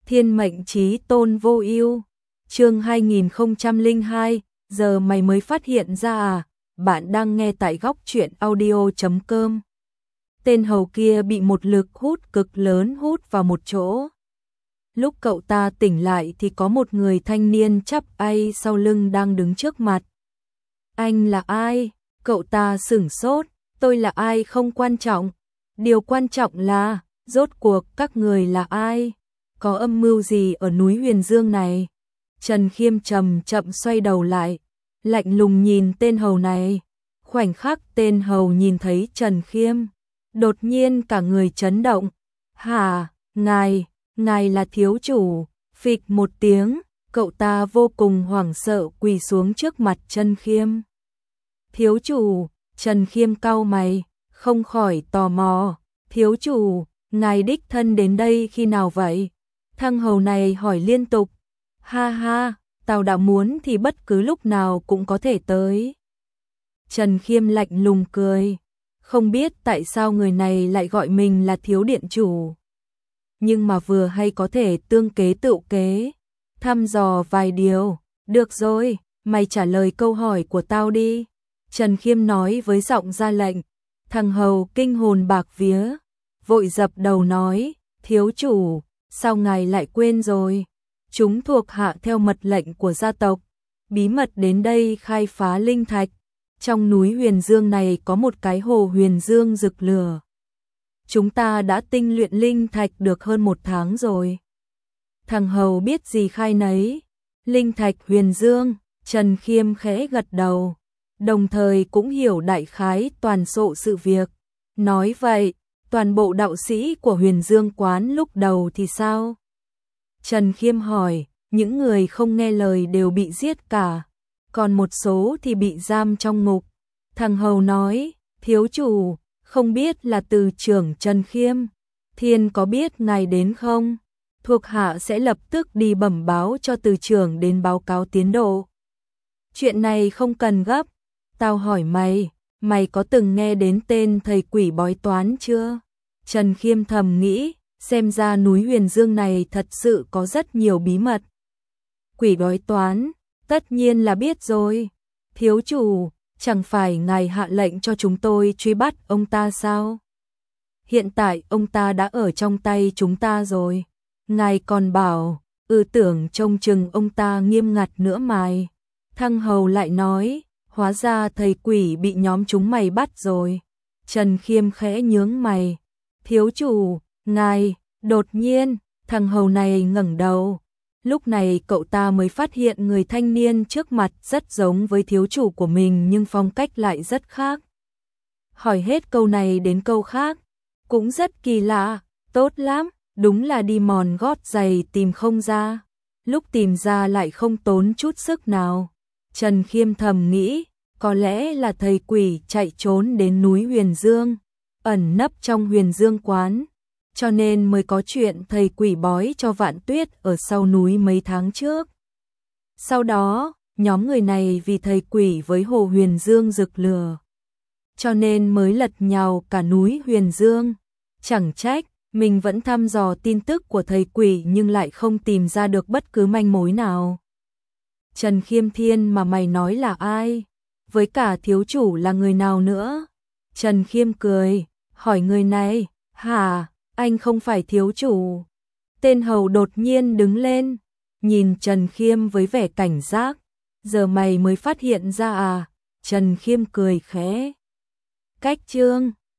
Thiên mệnh chí tôn vô ưu. Chương 2002, giờ mày mới phát hiện ra à? Bạn đang nghe tại góc truyện audio.com. Tên hầu kia bị một lực hút cực lớn hút vào một chỗ. Lúc cậu ta tỉnh lại thì có một người thanh niên chắp tay sau lưng đang đứng trước mặt. Anh là ai? Cậu ta sửng sốt. Tôi là ai không quan trọng. Điều quan trọng là, rốt cuộc các người là ai? Có âm mưu gì ở núi Huyền Dương này? Trần Khiêm chậm chậm xoay đầu lại, lạnh lùng nhìn tên hầu này. Khoảnh khắc tên hầu nhìn thấy Trần Khiêm, đột nhiên cả người chấn động. Hả, ngài là thiếu chủ? Phịch một tiếng, cậu ta vô cùng hoảng sợ quỳ xuống trước mặt Trần Khiêm. Thiếu chủ? Trần Khiêm cau mày, không khỏi tò mò. Thiếu chủ, ngài đích thân đến đây khi nào vậy? Thằng hầu này hỏi liên tục. Ha ha, tao đã muốn thì bất cứ lúc nào cũng có thể tới. Trần Khiêm lạnh lùng cười, không biết tại sao người này lại gọi mình là thiếu điện chủ. Nhưng mà vừa hay có thể tương kế tựu kế, thăm dò vài điều. Được rồi, mày trả lời câu hỏi của tao đi. Trần Khiêm nói với giọng ra lệnh. Thằng hầu kinh hồn bạc vía, vội dập đầu nói, thiếu chủ, sao ngài lại quên rồi? Chúng thuộc hạ theo mật lệnh của gia tộc, bí mật đến đây khai phá linh thạch. Trong núi Huyền Dương này có một cái hồ Huyền Dương rực lửa. Chúng ta đã tinh luyện linh thạch được hơn 1 tháng rồi. Thằng hầu biết gì khai nấy. Linh thạch Huyền Dương, Trần Khiêm khẽ gật đầu, đồng thời cũng hiểu đại khái toàn bộ sự việc. Nói vậy, toàn bộ đạo sĩ của Huyền Dương quán lúc đầu thì sao? Trần Khiêm hỏi. Những người không nghe lời đều bị giết cả, còn một số thì bị giam trong ngục. Thằng hầu nói, thiếu chủ, không biết là từ trưởng Trần Khiêm Thiên có biết ngài đến không? Thuộc hạ sẽ lập tức đi bẩm báo cho từ trưởng đến báo cáo tiến độ. Chuyện này không cần gấp. Tao hỏi mày có từng nghe đến tên thầy quỷ bói toán chưa? Trần Khiêm thầm nghĩ, xem ra núi Huyền Dương này thật sự có rất nhiều bí mật. Quỷ bói toán, tất nhiên là biết rồi. Thiếu chủ, chẳng phải ngài hạ lệnh cho chúng tôi truy bắt ông ta sao? Hiện tại ông ta đã ở trong tay chúng ta rồi. Ngài còn bảo, tưởng trông chừng ông ta nghiêm ngặt nữa mày. Thăng hầu lại nói, hóa ra thầy quỷ bị nhóm chúng mày bắt rồi. Trần Khiêm khẽ nhướng mày. Thiếu chủ, ngài, đột nhiên, thằng hầu này ngẩng đầu. Lúc này cậu ta mới phát hiện người thanh niên trước mặt rất giống với thiếu chủ của mình nhưng phong cách lại rất khác. Hỏi hết câu này đến câu khác, cũng rất kỳ lạ, tốt lắm, đúng là đi mòn gót giày tìm không ra. Lúc tìm ra lại không tốn chút sức nào. Trần Khiêm thầm nghĩ, có lẽ là thầy quỷ chạy trốn đến núi Huyền Dương, ẩn nấp trong Huyền Dương quán, cho nên mới có chuyện thầy quỷ bói cho Vạn Tuyết ở sau núi mấy tháng trước. Sau đó, nhóm người này vì thầy quỷ với hồ Huyền Dương rực lửa, cho nên mới lật nhào cả núi Huyền Dương. Chẳng trách, mình vẫn thăm dò tin tức của thầy quỷ nhưng lại không tìm ra được bất cứ manh mối nào. Trần Khiêm Thiên mà mày nói là ai? Với cả thiếu chủ là người nào nữa? Trần Khiêm cười, hỏi người này, hả, anh không phải thiếu chủ? Tên hầu đột nhiên đứng lên, nhìn Trần Khiêm với vẻ cảnh giác. Giờ mày mới phát hiện ra à? Trần Khiêm cười khẽ. Cách chương